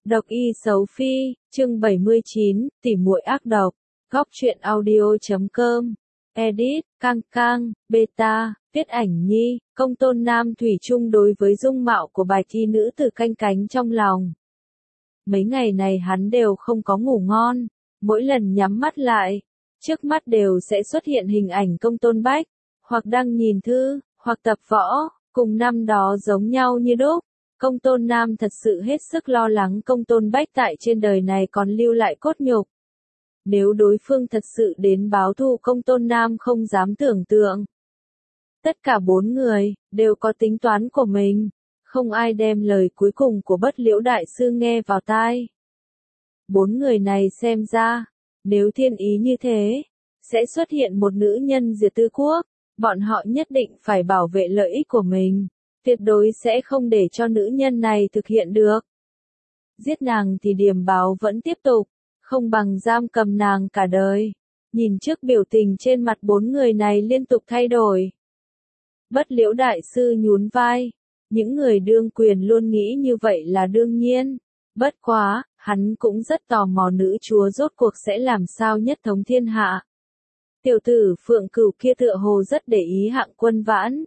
Độc y xấu phi, chương 79, tỉ muội ác độc. Góc truyện audio.com. Edit, Cang Cang, Beta, viết ảnh nhi, Công Tôn Nam thủy chung đối với dung mạo của bài thi nữ tử canh cánh trong lòng. Mấy ngày này hắn đều không có ngủ ngon, mỗi lần nhắm mắt lại, trước mắt đều sẽ xuất hiện hình ảnh Công Tôn Bách, hoặc đang nhìn thư, hoặc tập võ, cùng năm đó giống nhau như đúc. Công Tôn Nam thật sự hết sức lo lắng Công Tôn Bách tại trên đời này còn lưu lại cốt nhục. Nếu đối phương thật sự đến báo thù, Công Tôn Nam không dám tưởng tượng. Tất cả bốn người, đều có tính toán của mình, không ai đem lời cuối cùng của Bất Liễu Đại Sư nghe vào tai. Bốn người này xem ra, nếu thiên ý như thế, sẽ xuất hiện một nữ nhân diệt tư quốc, bọn họ nhất định phải bảo vệ lợi ích của mình. Tuyệt đối sẽ không để cho nữ nhân này thực hiện được. Giết nàng thì điềm báo vẫn tiếp tục, không bằng giam cầm nàng cả đời. Nhìn trước biểu tình trên mặt bốn người này liên tục thay đổi. Bất Liễu Đại Sư nhún vai, những người đương quyền luôn nghĩ như vậy là đương nhiên. Bất quá, hắn cũng rất tò mò nữ chúa rốt cuộc sẽ làm sao nhất thống thiên hạ. Tiểu tử Phượng Cửu kia tựa hồ rất để ý Hạng Quân Vãn.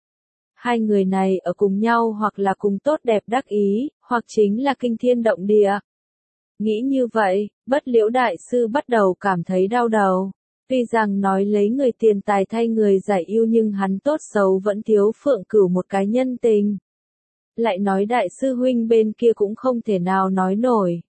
Hai người này ở cùng nhau hoặc là cùng tốt đẹp đắc ý, hoặc chính là kinh thiên động địa. Nghĩ như vậy, Bất Liễu Đại Sư bắt đầu cảm thấy đau đầu. Tuy rằng nói lấy người tiền tài thay người giải ưu, nhưng hắn tốt xấu vẫn thiếu Phượng Cửu một cái nhân tình. Lại nói Đại Sư huynh bên kia cũng không thể nào nói nổi.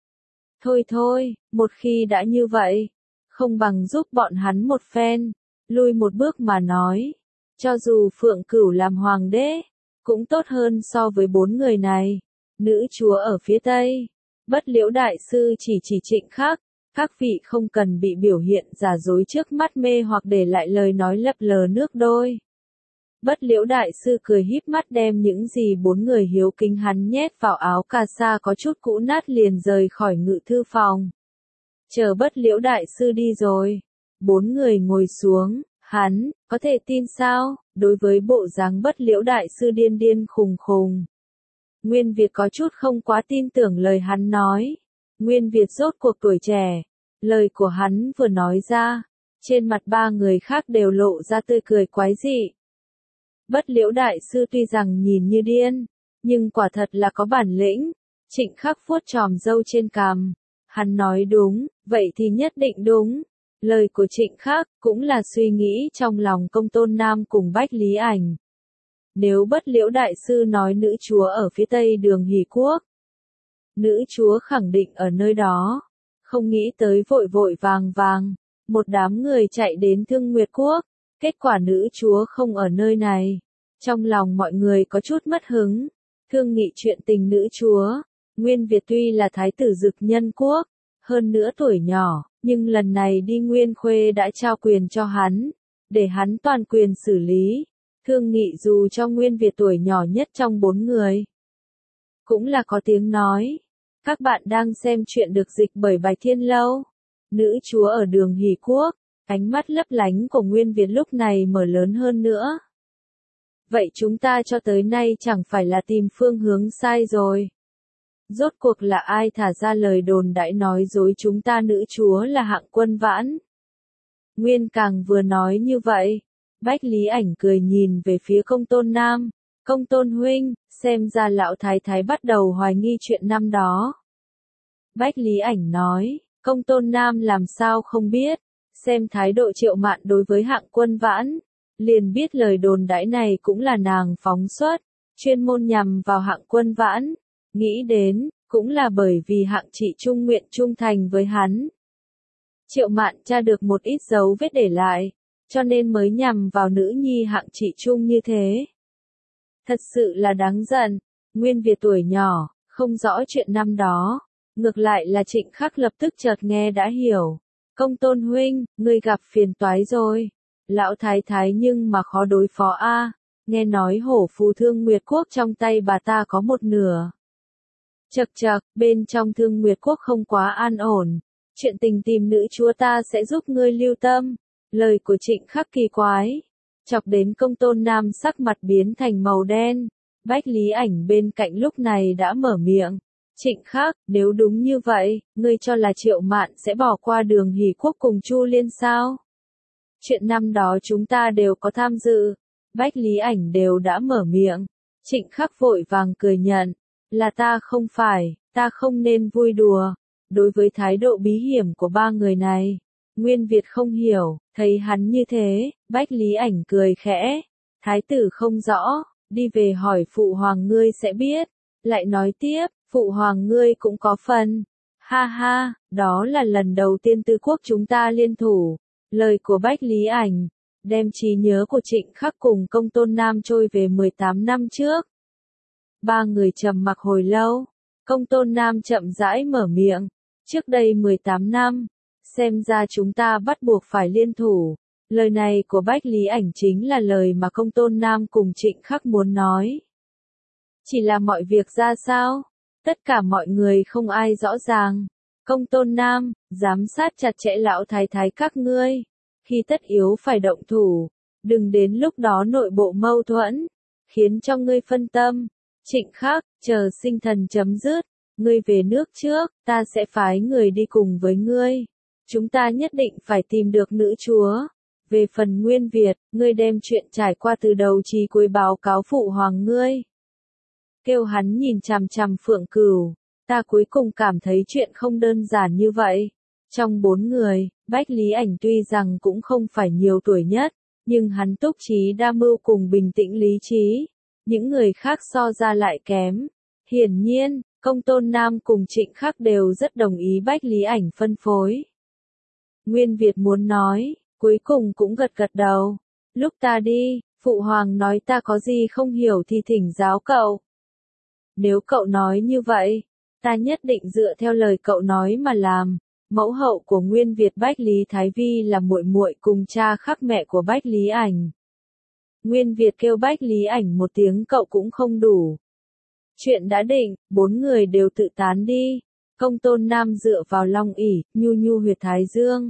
Thôi, một khi đã như vậy, không bằng giúp bọn hắn một phen, lui một bước mà nói. Cho dù Phượng Cửu làm hoàng đế, cũng tốt hơn so với bốn người này. Nữ chúa ở phía Tây. Bất Liễu Đại Sư chỉ Trịnh Khắc, các vị không cần bị biểu hiện giả dối trước mắt mê hoặc để lại lời nói lấp lờ nước đôi. Bất Liễu Đại Sư cười híp mắt đem những gì bốn người hiếu kính hắn nhét vào áo cà sa có chút cũ nát liền rời khỏi ngự thư phòng. Chờ Bất Liễu Đại Sư đi rồi, bốn người ngồi xuống. Hắn, có thể tin sao, đối với bộ dáng Bất Liễu Đại Sư điên điên khùng khùng. Nguyên Việt có chút không quá tin tưởng lời hắn nói. Nguyên Việt rốt cuộc tuổi trẻ. Lời của hắn vừa nói ra, trên mặt ba người khác đều lộ ra tươi cười quái dị. Bất Liễu Đại Sư tuy rằng nhìn như điên, nhưng quả thật là có bản lĩnh. Trịnh Khắc vuốt chòm râu trên cằm. Hắn nói đúng, vậy thì nhất định đúng. Lời của Trịnh Khắc cũng là suy nghĩ trong lòng Công Tôn Nam cùng Bách Lý Ảnh. Nếu Bất Liễu Đại Sư nói nữ chúa ở phía Tây Đường Hỷ Quốc, nữ chúa khẳng định ở nơi đó. Không nghĩ tới vội vội vàng, một đám người chạy đến Thương Nguyệt Quốc, kết quả nữ chúa không ở nơi này. Trong lòng mọi người có chút mất hứng, thương nghị chuyện tình nữ chúa. Nguyên Việt tuy là thái tử Dực Nhân Quốc, hơn nữa tuổi nhỏ, nhưng lần này đi Nguyên Khuê đã trao quyền cho hắn, để hắn toàn quyền xử lý. Thương nghị dù cho Nguyên Việt tuổi nhỏ nhất trong bốn người, cũng là có tiếng nói. Các bạn đang xem chuyện được dịch bởi Bài Thiên Lâu. Nữ chúa ở Đường Hỷ Quốc, ánh mắt lấp lánh của Nguyên Việt lúc này mở lớn hơn nữa. Vậy chúng ta cho tới nay chẳng phải là tìm phương hướng sai rồi. Rốt cuộc là ai thả ra lời đồn đãi nói dối chúng ta nữ chúa là Hạng Quân Vãn? Nguyên Càng vừa nói như vậy, Bách Lý Ảnh cười nhìn về phía Công Tôn Nam. Công Tôn huynh, xem ra lão thái thái bắt đầu hoài nghi chuyện năm đó. Bách Lý Ảnh nói, Công Tôn Nam làm sao không biết, xem thái độ Triệu Mạn đối với Hạng Quân Vãn, liền biết lời đồn đãi này cũng là nàng phóng xuất, chuyên môn nhằm vào Hạng Quân Vãn. Nghĩ đến, cũng là bởi vì Hạng Trị Trung nguyện trung thành với hắn. Triệu Mạn tra được một ít dấu vết để lại, cho nên mới nhằm vào nữ nhi Hạng Trị Trung như thế. Thật sự là đáng giận, Nguyên Việt tuổi nhỏ, không rõ chuyện năm đó. Ngược lại là Trịnh Khắc lập tức chợt nghe đã hiểu. Công Tôn huynh, ngươi gặp phiền toái rồi. Lão thái thái nhưng mà khó đối phó a. Nghe nói hổ phù Thương Nguyệt Quốc trong tay bà ta có một nửa. Chậc, bên trong Thương Nguyệt Quốc không quá an ổn. Chuyện tình tìm nữ chúa ta sẽ giúp ngươi lưu tâm. Lời của Trịnh Khắc kỳ quái, chọc đến Công Tôn Nam sắc mặt biến thành màu đen. Bách Lý Ảnh bên cạnh lúc này đã mở miệng. Trịnh Khắc, nếu đúng như vậy, ngươi cho là Triệu Mạn sẽ bỏ qua Đường Hỷ Quốc cùng Chu Liên sao? Chuyện năm đó chúng ta đều có tham dự. Bách Lý Ảnh đều đã mở miệng. Trịnh Khắc vội vàng cười nhận. Là ta không phải, ta không nên vui đùa. Đối với thái độ bí hiểm của ba người này, Nguyên Việt không hiểu, thấy hắn như thế, Bách Lý Ảnh cười khẽ. Thái tử không rõ, đi về hỏi phụ hoàng ngươi sẽ biết. Lại nói tiếp, phụ hoàng ngươi cũng có phần. Ha ha, đó là lần đầu tiên tứ quốc chúng ta liên thủ. Lời của Bách Lý Ảnh, đem trí nhớ của Trịnh Khắc cùng Công Tôn Nam trôi về 18 năm trước. Ba người trầm mặc hồi lâu, Công Tôn Nam chậm rãi mở miệng. Trước đây 18 năm, xem ra chúng ta bắt buộc phải liên thủ. Lời này của Bách Lý Ảnh chính là lời mà Công Tôn Nam cùng Trịnh Khắc muốn nói. Chỉ là mọi việc ra sao? Tất cả mọi người không ai rõ ràng. Công Tôn Nam, giám sát chặt chẽ lão thái thái các ngươi. Khi tất yếu phải động thủ, đừng đến lúc đó nội bộ mâu thuẫn, khiến cho ngươi phân tâm. Trịnh Khắc, chờ sinh thần chấm dứt, ngươi về nước trước, ta sẽ phái người đi cùng với ngươi. Chúng ta nhất định phải tìm được nữ chúa. Về phần Nguyên Việt, ngươi đem chuyện trải qua từ đầu chí cuối báo cáo phụ hoàng ngươi. Kêu hắn nhìn chằm chằm Phượng Cửu, ta cuối cùng cảm thấy chuyện không đơn giản như vậy. Trong 4 người, Bách Lý Ảnh tuy rằng cũng không phải nhiều tuổi nhất, nhưng hắn túc trí đa mưu cùng bình tĩnh lý trí. Những người khác so ra lại kém. Hiển nhiên, Công Tôn Nam cùng Trịnh Khắc đều rất đồng ý Bách Lý Ảnh phân phối. Nguyên Việt muốn nói, cuối cùng cũng gật gật đầu. Lúc ta đi, phụ hoàng nói ta có gì không hiểu thì thỉnh giáo cậu. Nếu cậu nói như vậy, ta nhất định dựa theo lời cậu nói mà làm. Mẫu hậu của Nguyên Việt Bách Lý Thái Vi là muội muội cùng cha khác mẹ của Bách Lý Ảnh. Nguyên Việt kêu Bách Lý Ảnh một tiếng cậu cũng không đủ. Chuyện đã định, 4 người đều tự tán đi. Công Tôn Nam dựa vào long ỷ, nhu nhu huyệt thái dương.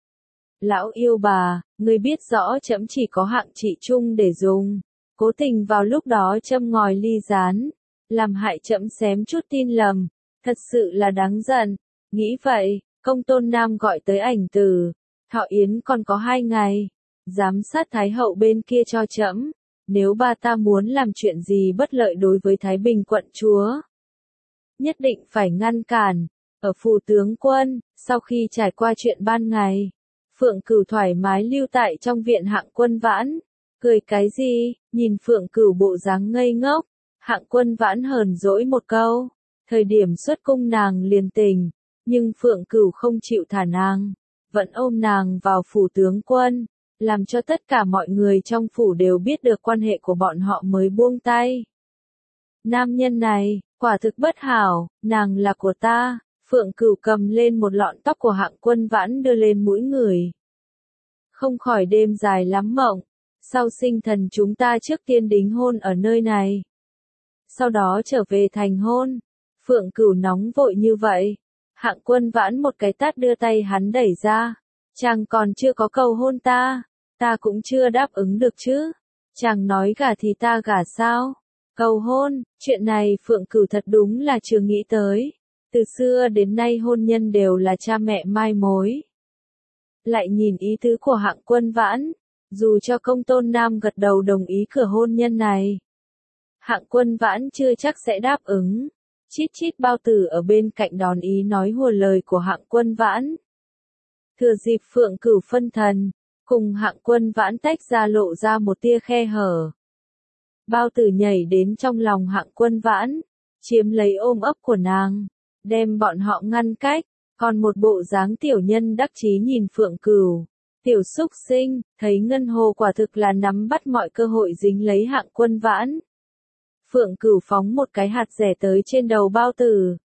Lão yêu bà, ngươi biết rõ trẫm chỉ có hạng trị chung để dùng. Cố tình vào lúc đó châm ngòi ly gián, làm hại trẫm xém chút tin lầm. Thật sự là đáng giận. Nghĩ vậy, Công Tôn Nam gọi tới Ảnh Tử. Thọ yến còn có 2 ngày. Giám sát Thái hậu bên kia cho trẫm. Nếu ba ta muốn làm chuyện gì bất lợi đối với Thái Bình quận chúa, nhất định phải ngăn cản. Ở phủ tướng quân, sau khi trải qua chuyện ban ngày, Phượng Cửu thoải mái lưu tại trong viện Hạng Quân Vãn. Cười cái gì, nhìn Phượng Cửu bộ dáng ngây ngốc. Hạng Quân Vãn hờn dỗi một câu. Thời điểm xuất cung nàng liền tình, nhưng Phượng Cửu không chịu thả nàng, vẫn ôm nàng vào phủ tướng quân, làm cho tất cả mọi người trong phủ đều biết được quan hệ của bọn họ mới buông tay. Nam nhân này, quả thực bất hảo, nàng là của ta. Phượng Cửu cầm lên một lọn tóc của Hạng Quân Vãn đưa lên mũi người. Không khỏi đêm dài lắm mộng. Sau sinh thần chúng ta trước tiên đính hôn ở nơi này. Sau đó trở về thành hôn. Phượng Cửu nóng vội như vậy. Hạng Quân Vãn một cái tát đưa tay hắn đẩy ra. Chàng còn chưa có cầu hôn ta. Ta cũng chưa đáp ứng được chứ. Chàng nói gả thì ta gả sao? Cầu hôn, chuyện này Phượng Cửu thật đúng là chưa nghĩ tới. Từ xưa đến nay hôn nhân đều là cha mẹ mai mối. Lại nhìn ý tứ của Hạng Quân Vãn, dù cho Công Tôn Nam gật đầu đồng ý cửa hôn nhân này, Hạng Quân Vãn chưa chắc sẽ đáp ứng. Chít chít bao tử ở bên cạnh đón ý nói hùa lời của Hạng Quân Vãn. Thừa dịp Phượng Cửu phân thần, cùng Hạng Quân Vãn tách ra lộ ra một tia khe hở. Bao tử nhảy đến trong lòng Hạng Quân Vãn, chiếm lấy ôm ấp của nàng, đem bọn họ ngăn cách, còn một bộ dáng tiểu nhân đắc chí nhìn Phượng Cửu. Tiểu xúc sinh, thấy Ngân Hồ quả thực là nắm bắt mọi cơ hội dính lấy Hạng Quân Vãn. Phượng Cửu phóng một cái hạt rẻ tới trên đầu bao tử.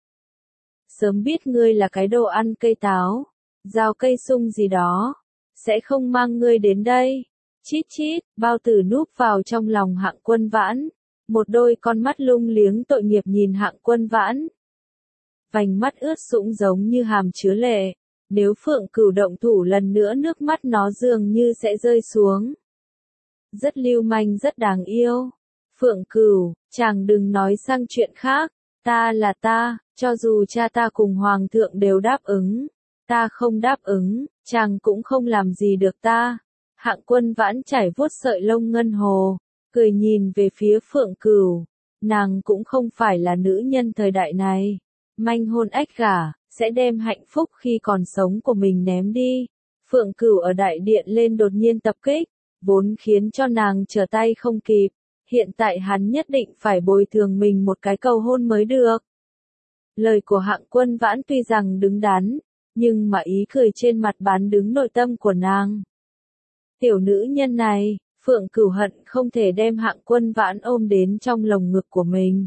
Sớm biết ngươi là cái đồ ăn cây táo, rau cây sung gì đó, sẽ không mang ngươi đến đây. Chít chít, bao tử núp vào trong lòng Hạng Quân Vãn, một đôi con mắt lung liếng tội nghiệp nhìn Hạng Quân Vãn. Vành mắt ướt sũng giống như hàm chứa lệ, nếu Phượng Cửu động thủ lần nữa nước mắt nó dường như sẽ rơi xuống. Rất lưu manh rất đáng yêu. Phượng Cửu, chàng đừng nói sang chuyện khác, Ta là ta, cho dù cha ta cùng hoàng thượng đều đáp ứng, ta không đáp ứng, chàng cũng không làm gì được ta. Hạng Quân Vãn chải vuốt sợi lông ngân hồ, cười nhìn về phía Phượng Cửu, nàng cũng không phải là nữ nhân thời đại này, manh hôn ách gả, sẽ đem hạnh phúc khi còn sống của mình ném đi. Phượng Cửu ở đại điện lên đột nhiên tập kích, vốn khiến cho nàng trở tay không kịp, hiện tại hắn nhất định phải bồi thường mình một cái cầu hôn mới được. Lời của Hạng Quân Vãn tuy rằng đứng đắn, nhưng mà ý cười trên mặt bán đứng nội tâm của nàng. Tiểu nữ nhân này, Phượng Cửu hận không thể đem Hạng Quân Vãn ôm đến trong lồng ngực của mình.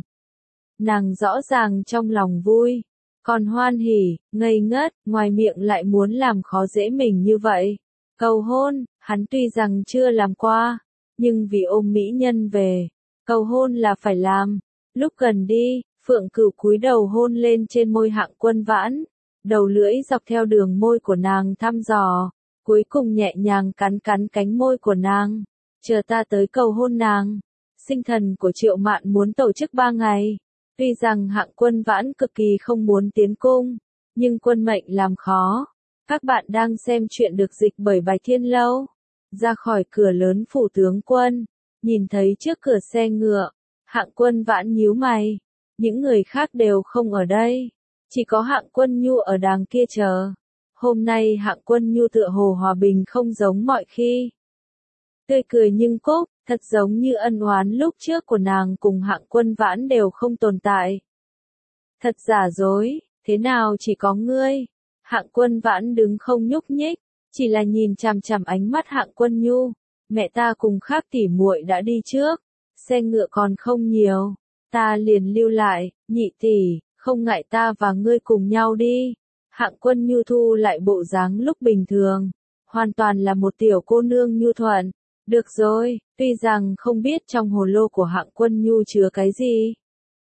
Nàng rõ ràng trong lòng vui, còn hoan hỉ, ngây ngất, ngoài miệng lại muốn làm khó dễ mình như vậy. Cầu hôn, hắn tuy rằng chưa làm qua, nhưng vì ôm mỹ nhân về, cầu hôn là phải làm. Lúc gần đi, Phượng Cửu cúi đầu hôn lên trên môi Hạng Quân Vãn, đầu lưỡi dọc theo đường môi của nàng thăm dò, cuối cùng nhẹ nhàng cắn cắn cánh môi của nàng. Chờ ta tới cầu hôn nàng. Sinh thần của Triệu Mạn muốn tổ chức 3 ngày. Tuy rằng Hạng Quân Vãn cực kỳ không muốn tiến cung, nhưng quân mệnh làm khó. Các bạn đang xem chuyện được dịch bởi Bài Thiên Lâu. Ra khỏi cửa lớn phủ tướng quân, nhìn thấy trước cửa xe ngựa, Hạng Quân Vãn nhíu mày. Những người khác đều không ở đây, chỉ có Hạng Quân Nhu ở đàng kia chờ. Hôm nay Hạng Quân Nhu tựa hồ hòa bình không giống mọi khi. Tươi cười nhưng cốt, thật giống như ân oán lúc trước của nàng cùng Hạng Quân Vãn đều không tồn tại. Thật giả dối, thế nào chỉ có ngươi? Hạng Quân Vãn đứng không nhúc nhích, chỉ là nhìn chằm chằm ánh mắt Hạng Quân Nhu. Mẹ ta cùng khác tỉ muội đã đi trước, xe ngựa còn không nhiều, ta liền lưu lại, nhị tỷ, không ngại ta và ngươi cùng nhau đi. Hạng Quân Nhu thu lại bộ dáng lúc bình thường, hoàn toàn là một tiểu cô nương nhu thuận. Được rồi, tuy rằng không biết trong hồ lô của Hạng Quân Nhu chứa cái gì,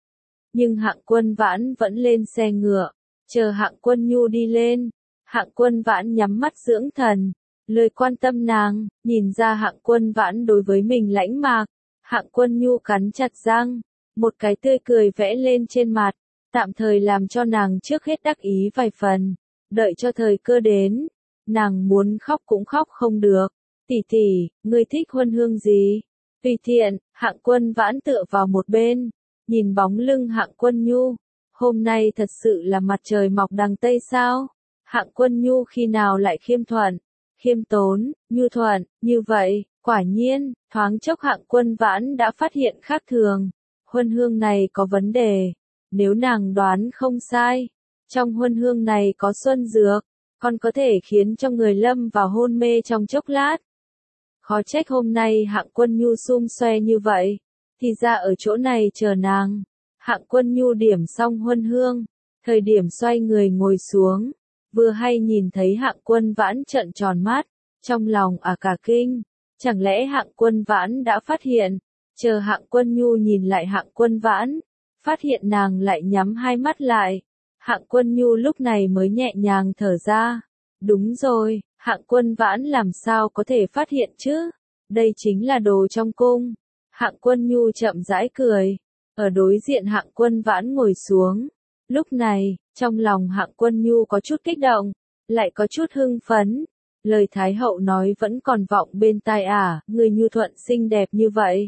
nhưng Hạng Quân Vãn vẫn lên xe ngựa, chờ Hạng Quân Nhu đi lên. Hạng Quân Vãn nhắm mắt dưỡng thần, lời quan tâm nàng, nhìn ra Hạng Quân Vãn đối với mình lãnh mạc. Hạng Quân Nhu cắn chặt răng, một cái tươi cười vẽ lên trên mặt, tạm thời làm cho nàng trước hết đắc ý vài phần, đợi cho thời cơ đến, nàng muốn khóc cũng khóc không được. Tỷ tỷ, ngươi thích huân hương gì? Tùy tiện, Hạng Quân Vãn tựa vào một bên, nhìn bóng lưng Hạng Quân Nhu. Hôm nay thật sự là mặt trời mọc đằng Tây sao? Hạng Quân Nhu khi nào lại khiêm thuận, khiêm tốn, nhu thuận, như vậy, quả nhiên, thoáng chốc Hạng Quân Vãn đã phát hiện khác thường. Huân hương này có vấn đề, nếu nàng đoán không sai, trong huân hương này có xuân dược, còn có thể khiến cho người lâm vào hôn mê trong chốc lát. Khó trách hôm nay Hạng Quân Nhu sum xoe như vậy, thì ra ở chỗ này chờ nàng. Hạng Quân Nhu điểm xong huân hương, thời điểm xoay người ngồi xuống, vừa hay nhìn thấy Hạng Quân Vãn trợn tròn mắt, trong lòng cả kinh, chẳng lẽ Hạng Quân Vãn đã phát hiện, chờ Hạng Quân Nhu nhìn lại Hạng Quân Vãn, phát hiện nàng lại nhắm hai mắt lại. Hạng Quân Nhu lúc này mới nhẹ nhàng thở ra. Đúng rồi, Hạng Quân Vãn làm sao có thể phát hiện chứ? Đây chính là đồ trong cung. Hạng Quân Nhu chậm rãi cười. Ở đối diện Hạng Quân Vãn ngồi xuống. Lúc này, trong lòng Hạng Quân Nhu có chút kích động, lại có chút hưng phấn. Lời Thái hậu nói vẫn còn vọng bên tai người nhu thuận xinh đẹp như vậy.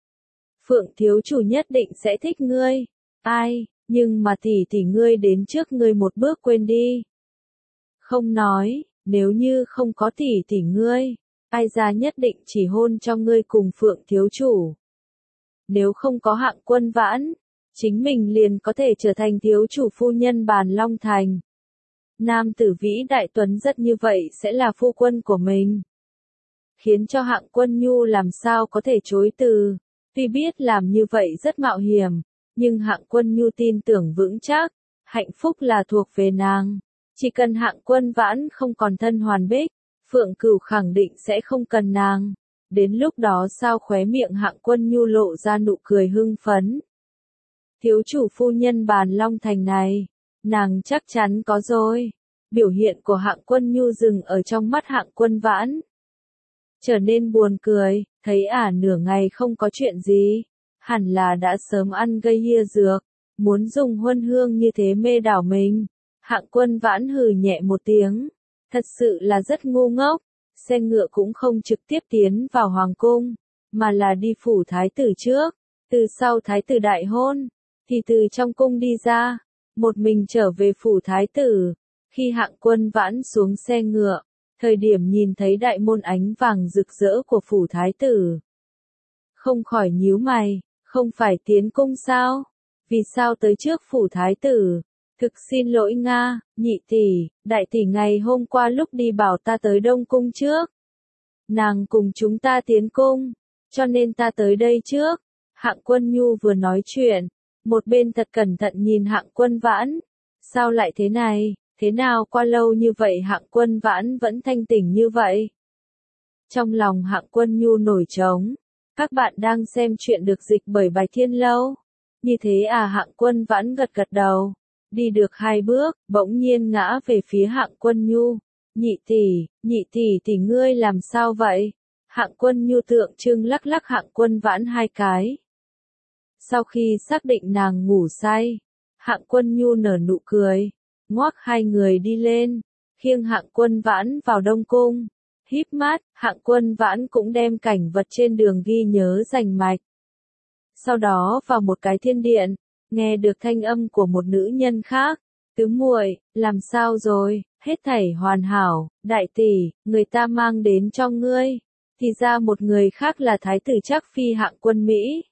Phượng thiếu chủ nhất định sẽ thích ngươi. Ai, nhưng mà tỷ ngươi đến trước ngươi một bước quên đi. Không nói, nếu như không có tỷ ngươi, ai ra nhất định chỉ hôn cho ngươi cùng Phượng thiếu chủ. Nếu không có Hạng Quân Vãn, chính mình liền có thể trở thành thiếu chủ phu nhân Bàn Long Thành. Nam tử vĩ đại tuấn rất như vậy sẽ là phu quân của mình. Khiến cho Hạng Quân Nhu làm sao có thể chối từ. Tuy biết làm như vậy rất mạo hiểm, nhưng Hạng Quân Nhu tin tưởng vững chắc, hạnh phúc là thuộc về nàng. Chỉ cần Hạng Quân Vãn không còn thân hoàn bích, Phượng Cửu khẳng định sẽ không cần nàng. Đến lúc đó sao khóe miệng Hạng Quân Nhu lộ ra nụ cười hưng phấn. Thiếu chủ phu nhân Bàn Long Thành này, nàng chắc chắn có rồi. Biểu hiện của Hạng Quân Nhu dừng ở trong mắt Hạng Quân Vãn. Trở nên buồn cười, thấy nửa ngày không có chuyện gì, hẳn là đã sớm ăn gây hia dược. muốn dùng huân hương như thế mê đảo mình. Hạng Quân Vãn hừ nhẹ một tiếng, thật sự là rất ngu ngốc, xe ngựa cũng không trực tiếp tiến vào hoàng cung, mà là đi phủ thái tử trước, từ sau thái tử đại hôn, thì từ trong cung đi ra, một mình trở về phủ thái tử. Khi Hạng Quân Vãn xuống xe ngựa, thời điểm nhìn thấy đại môn ánh vàng rực rỡ của phủ thái tử, không khỏi nhíu mày, không phải tiến cung sao? Vì sao tới trước phủ thái tử? Thực xin lỗi Nga, nhị tỷ, đại tỷ ngày hôm qua lúc đi bảo ta tới Đông Cung trước. Nàng cùng chúng ta tiến cung, cho nên ta tới đây trước. Hạng Quân Nhu vừa nói chuyện, một bên thật cẩn thận nhìn Hạng Quân Vãn. Sao lại thế này, thế nào qua lâu như vậy Hạng Quân Vãn vẫn thanh tỉnh như vậy? Trong lòng Hạng Quân Nhu nổi trống. Các bạn đang xem chuyện được dịch bởi Bài Thiên Lâu. Như thế à? Hạng Quân Vãn gật gật đầu. Đi được 2 bước, bỗng nhiên ngã về phía Hạng Quân Nhu. Nhị tỷ ngươi làm sao vậy? Hạng Quân Nhu tượng trưng lắc lắc Hạng Quân Vãn 2 cái. Sau khi xác định nàng ngủ say, Hạng Quân Nhu nở nụ cười, ngoắc 2 người đi lên, khiêng Hạng Quân Vãn vào Đông Cung. Híp mắt, Hạng Quân Vãn cũng đem cảnh vật trên đường ghi nhớ rành mạch. Sau đó vào một cái thiên điện, nghe được thanh âm của một nữ nhân khác. Tứ muội, làm sao rồi? Hết thảy hoàn hảo, đại tỷ, người ta mang đến cho ngươi. Thì ra một người khác là thái tử Trác Phi Hạng Quân Mỹ.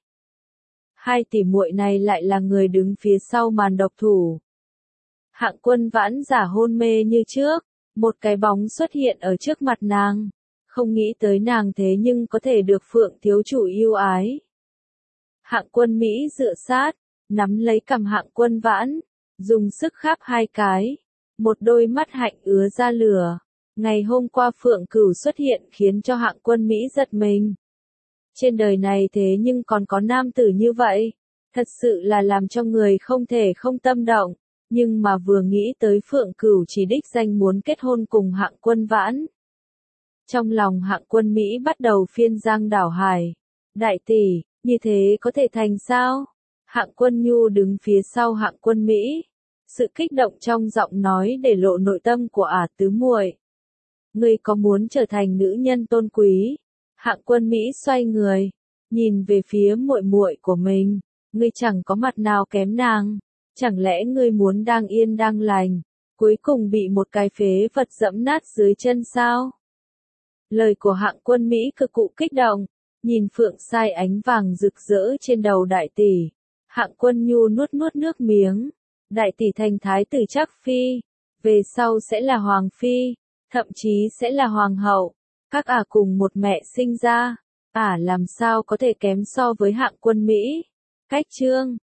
2 tỷ muội này lại là người đứng phía sau màn độc thủ. Hạng Quân Vãn giả hôn mê như trước, một cái bóng xuất hiện ở trước mặt nàng, không nghĩ tới nàng thế nhưng có thể được Phượng thiếu chủ yêu ái. Hạng Quân Mỹ dựa sát, nắm lấy cằm Hạng Quân Vãn, dùng sức kháp 2 cái, một đôi mắt hạnh ứa ra lửa. Ngày hôm qua Phượng Cửu xuất hiện khiến cho Hạng Quân Mỹ giật mình. Trên đời này thế nhưng còn có nam tử như vậy, thật sự là làm cho người không thể không tâm động. Nhưng mà vừa nghĩ tới Phượng Cửu chỉ đích danh muốn kết hôn cùng Hạng Quân Vãn, trong lòng Hạng Quân Mỹ bắt đầu phiên giang đảo hải. Đại tỷ, như thế có thể thành sao? Hạng Quân Nhu đứng phía sau Hạng Quân Mỹ, sự kích động trong giọng nói để lộ nội tâm của tứ muội. Ngươi có muốn trở thành nữ nhân tôn quý? Hạng Quân Mỹ xoay người, nhìn về phía muội muội của mình. Ngươi chẳng có mặt nào kém nàng. Chẳng lẽ ngươi muốn đang yên đang lành, cuối cùng bị một cái phế vật dẫm nát dưới chân sao? Lời của Hạng Quân Mỹ cực cụ kích động, nhìn Phượng Sai ánh vàng rực rỡ trên đầu đại tỷ. Hạng Quân Nhu nuốt nuốt nước miếng. Đại tỷ thành thái tử Trác Phi, về sau sẽ là hoàng phi, thậm chí sẽ là hoàng hậu. Các cùng một mẹ sinh ra, làm sao có thể kém so với Hạng Quân Mỹ? Cách chương